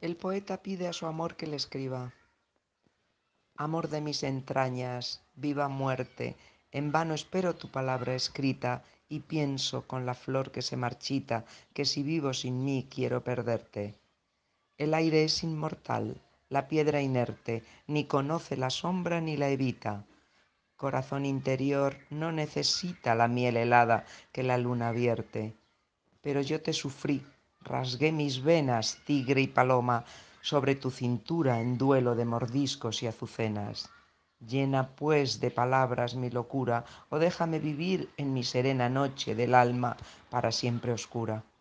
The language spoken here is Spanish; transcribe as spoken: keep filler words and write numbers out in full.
El poeta pide a su amor que le escriba: amor de mis entrañas, viva muerte, en vano espero tu palabra escrita y pienso con la flor que se marchita que si vivo sin mí quiero perderte. El aire es inmortal, la piedra inerte, ni conoce la sombra ni la evita. Corazón interior no necesita la miel helada que la luna vierte. Pero yo te sufrí, rasgué mis venas, tigre y paloma, sobre tu cintura en duelo de mordiscos y azucenas. Llena pues de palabras mi locura, o déjame vivir en mi serena noche del alma para siempre oscura.